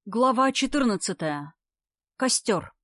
Глава 14. Костер.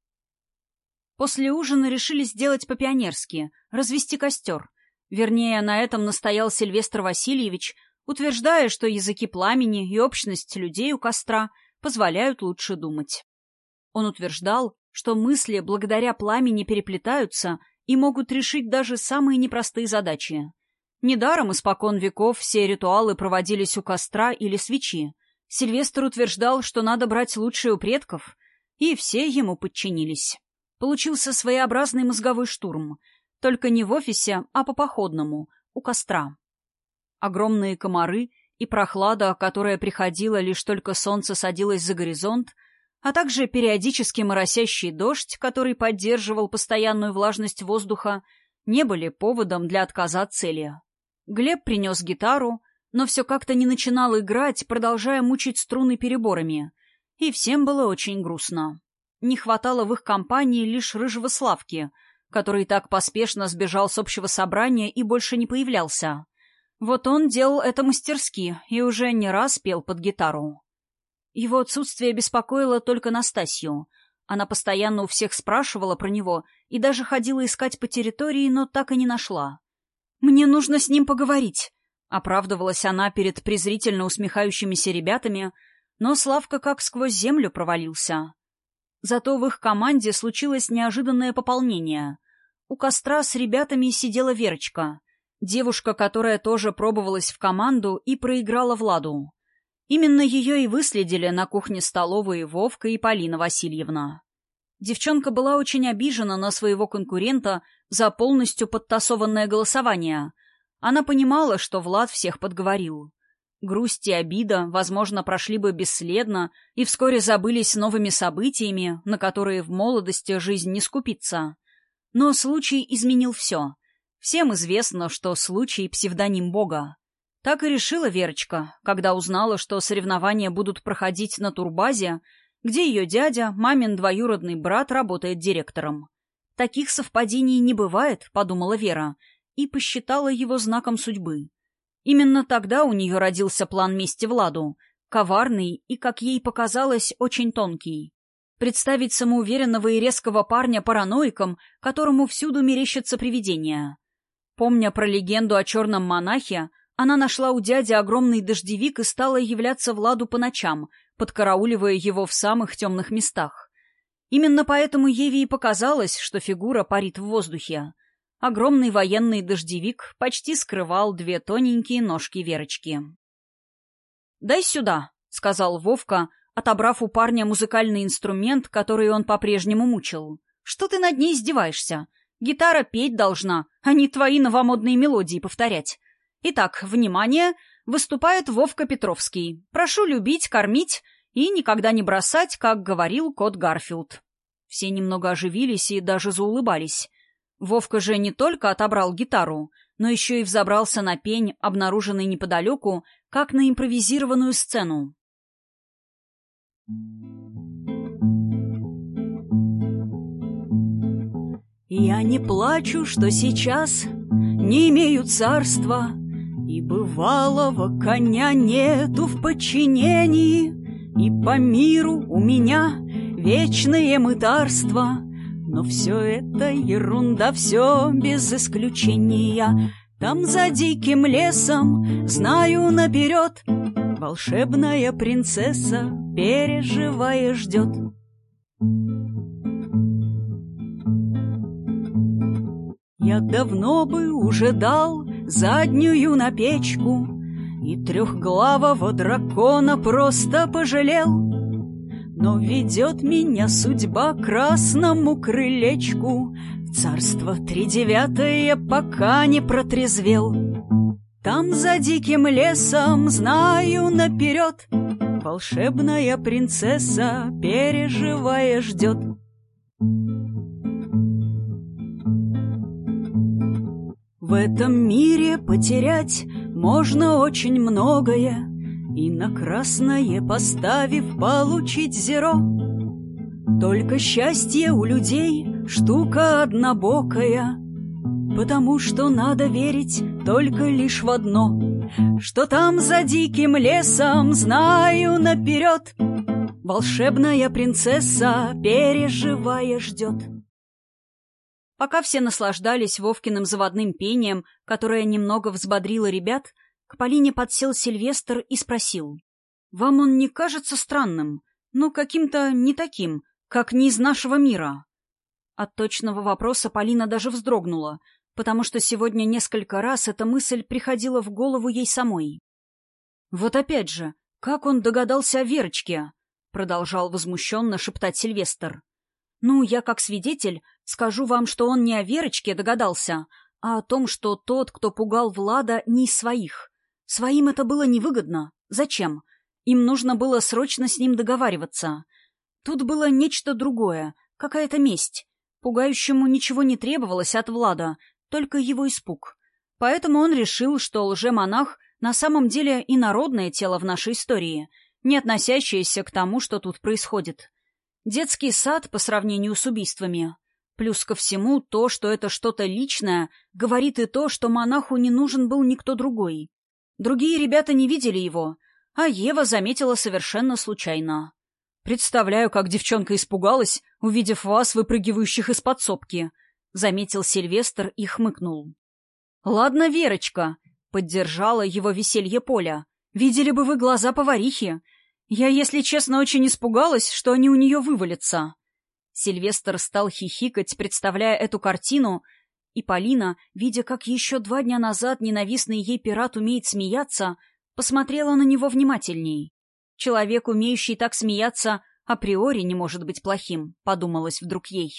После ужина решили сделать по-пионерски, развести костер. Вернее, на этом настоял Сильвестр Васильевич, утверждая, что языки пламени и общность людей у костра позволяют лучше думать. Он утверждал, что мысли благодаря пламени переплетаются и могут решить даже самые непростые задачи. Недаром испокон веков все ритуалы проводились у костра или свечи. Сильвестр утверждал, что надо брать лучшее у предков, и все ему подчинились. Получился своеобразный мозговой штурм, только не в офисе, а по-походному, у костра. Огромные комары и прохлада, которая приходила лишь только солнце садилось за горизонт, а также периодически моросящий дождь, который поддерживал постоянную влажность воздуха, не были поводом для отказа от цели. Глеб принес гитару, но все как-то не начинал играть, продолжая мучить струны переборами. И всем было очень грустно. Не хватало в их компании лишь рыжего Славки, который так поспешно сбежал с общего собрания и больше не появлялся. Вот он делал это мастерски и уже не раз пел под гитару. Его отсутствие беспокоило только Настасью. Она постоянно у всех спрашивала про него и даже ходила искать по территории, но так и не нашла. «Мне нужно с ним поговорить», — оправдывалась она перед презрительно усмехающимися ребятами, но Славка как сквозь землю провалился. Зато в их команде случилось неожиданное пополнение. У костра с ребятами сидела Верочка, девушка, которая тоже пробовалась в команду и проиграла Владу. Именно ее и выследили на кухне-столовой Вовка и Полина Васильевна. Девчонка была очень обижена на своего конкурента за полностью подтасованное голосование. Она понимала, что Влад всех подговорил. Грусть и обида, возможно, прошли бы бесследно и вскоре забылись новыми событиями, на которые в молодости жизнь не скупится. Но случай изменил все. Всем известно, что случай — псевдоним Бога. Так и решила Верочка, когда узнала, что соревнования будут проходить на турбазе, где ее дядя, мамин двоюродный брат, работает директором. Таких совпадений не бывает, подумала Вера, и посчитала его знаком судьбы. Именно тогда у нее родился план мести Владу, коварный и, как ей показалось, очень тонкий. Представить самоуверенного и резкого парня параноиком, которому всюду мерещатся привидения. Помня про легенду о черном монахе, она нашла у дяди огромный дождевик и стала являться Владу по ночам, подкарауливая его в самых темных местах. Именно поэтому Еве и показалось, что фигура парит в воздухе. Огромный военный дождевик почти скрывал две тоненькие ножки Верочки. «Дай сюда», — сказал Вовка, отобрав у парня музыкальный инструмент, который он по-прежнему мучил. «Что ты над ней издеваешься? Гитара петь должна, а не твои новомодные мелодии повторять. Итак, внимание, выступает Вовка Петровский. Прошу любить, кормить и никогда не бросать, как говорил кот Гарфилд». Все немного оживились и даже заулыбались. Вовка же не только отобрал гитару, но еще и взобрался на пень, обнаруженный неподалеку, как на импровизированную сцену. «Я не плачу, что сейчас не имею царства, и бывалого коня нету в подчинении, и по миру у меня вечное мытарство. Но все это ерунда, все без исключения. Там за диким лесом, знаю наперед, волшебная принцесса, переживая, ждет. Я давно бы уже дал заднюю на печку и трехглавого дракона просто пожалел. Но ведет меня судьба к красному крылечку в царство тридевятое, пока не протрезвел. Там за диким лесом, знаю наперед, волшебная принцесса, переживая, ждет. В этом мире потерять можно очень многое, и на красное поставив, получить зеро. Только счастье у людей штука однобокая, потому что надо верить только лишь в одно, что там за диким лесом, знаю наперед, волшебная принцесса, переживая, ждет. Пока все наслаждались Вовкиным заводным пением, которое немного взбодрило ребят, к Полине подсел Сильвестр и спросил: «Вам он не кажется странным? Ну, каким-то не таким, как не из нашего мира?» От точного вопроса Полина даже вздрогнула, потому что сегодня несколько раз эта мысль приходила в голову ей самой. «Вот опять же, как он догадался о Верочке?» — продолжал возмущенно шептать Сильвестр. «Ну, я как свидетель скажу вам, что он не о Верочке догадался, а о том, что тот, кто пугал Влада, не из своих. Своим это было невыгодно. Зачем? Им нужно было срочно с ним договариваться. Тут было нечто другое, какая-то месть. Пугающему ничего не требовалось от Влада, только его испуг. Поэтому он решил, что лжемонах на самом деле инородное тело в нашей истории, не относящееся к тому, что тут происходит. Детский сад по сравнению с убийствами. Плюс ко всему то, что это что-то личное, говорит и то, что монаху не нужен был никто другой. Другие ребята не видели его, а Ева заметила совершенно случайно. «Представляю, как девчонка испугалась, увидев вас, выпрыгивающих из подсобки», — заметил Сильвестр и хмыкнул. «Ладно, Верочка», — поддержала его веселье Поля. «Видели бы вы глаза поварихи. Я, если честно, очень испугалась, что они у нее вывалятся». Сильвестр стал хихикать, представляя эту картину, и Полина, видя, как еще 2 дня назад ненавистный ей пират умеет смеяться, посмотрела на него внимательней. Человек, умеющий так смеяться, априори не может быть плохим, подумалось вдруг ей.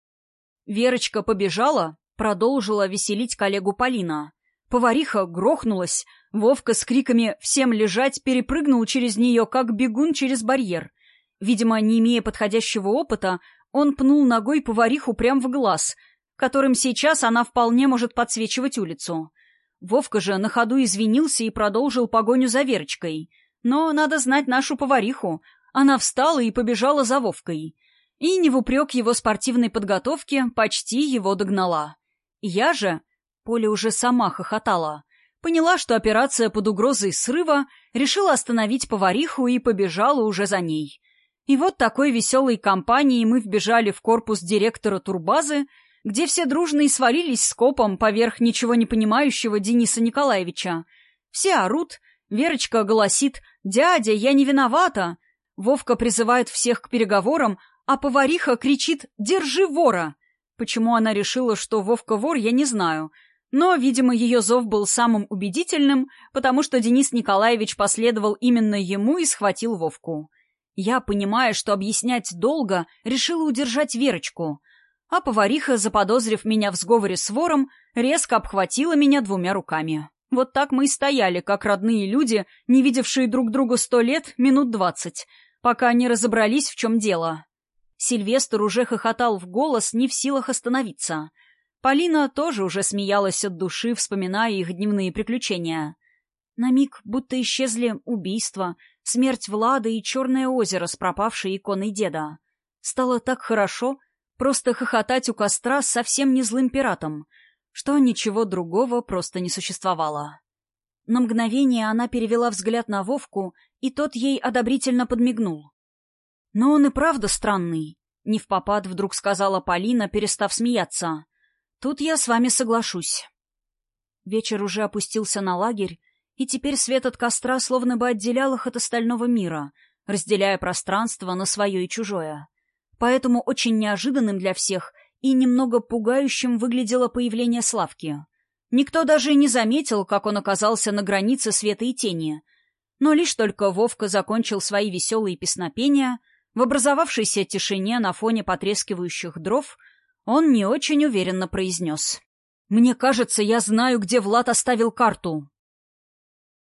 Верочка побежала, продолжила веселить коллегу Полина. Повариха грохнулась, Вовка с криками «Всем лежать!» перепрыгнул через нее, как бегун через барьер. Видимо, не имея подходящего опыта, он пнул ногой повариху прямо в глаз, которым сейчас она вполне может подсвечивать улицу. Вовка же на ходу извинился и продолжил погоню за Верочкой. Но надо знать нашу повариху. Она встала и побежала за Вовкой. И не в упрек его спортивной подготовке почти его догнала. Я же... Поля уже сама хохотала. Поняла, что операция под угрозой срыва, решила остановить повариху и побежала уже за ней. И вот такой веселой компанией мы вбежали в корпус директора турбазы, где все дружно и свалились скопом поверх ничего не понимающего Дениса Николаевича. Все орут, Верочка голосит «Дядя, я не виновата!», Вовка призывает всех к переговорам, а повариха кричит «Держи вора!». Почему она решила, что Вовка вор, я не знаю. Но, видимо, ее зов был самым убедительным, потому что Денис Николаевич последовал именно ему и схватил Вовку. Я, понимая, что объяснять долго, решила удержать Верочку. А повариха, заподозрив меня в сговоре с вором, резко обхватила меня 2 руками. Вот так мы и стояли, как родные люди, не видевшие друг друга 100 лет, минут 20, пока не разобрались, в чем дело. Сильвестр уже хохотал в голос, не в силах остановиться. Полина тоже уже смеялась от души, вспоминая их дневные приключения. На миг будто исчезли убийства, смерть Влада и Черное озеро с пропавшей иконой деда. Стало так хорошо просто хохотать у костра с совсем не злым пиратом, что ничего другого просто не существовало. На мгновение она перевела взгляд на Вовку, и тот ей одобрительно подмигнул. «Но он и правда странный», — невпопад вдруг сказала Полина, перестав смеяться. «Тут я с вами соглашусь». Вечер уже опустился на лагерь, и теперь свет от костра словно бы отделял их от остального мира, разделяя пространство на свое и чужое. Поэтому очень неожиданным для всех и немного пугающим выглядело появление Славки. Никто даже и не заметил, как он оказался на границе света и тени. Но лишь только Вовка закончил свои веселые песнопения, в образовавшейся тишине на фоне потрескивающих дров он не очень уверенно произнес: «Мне кажется, я знаю, где Влад оставил карту».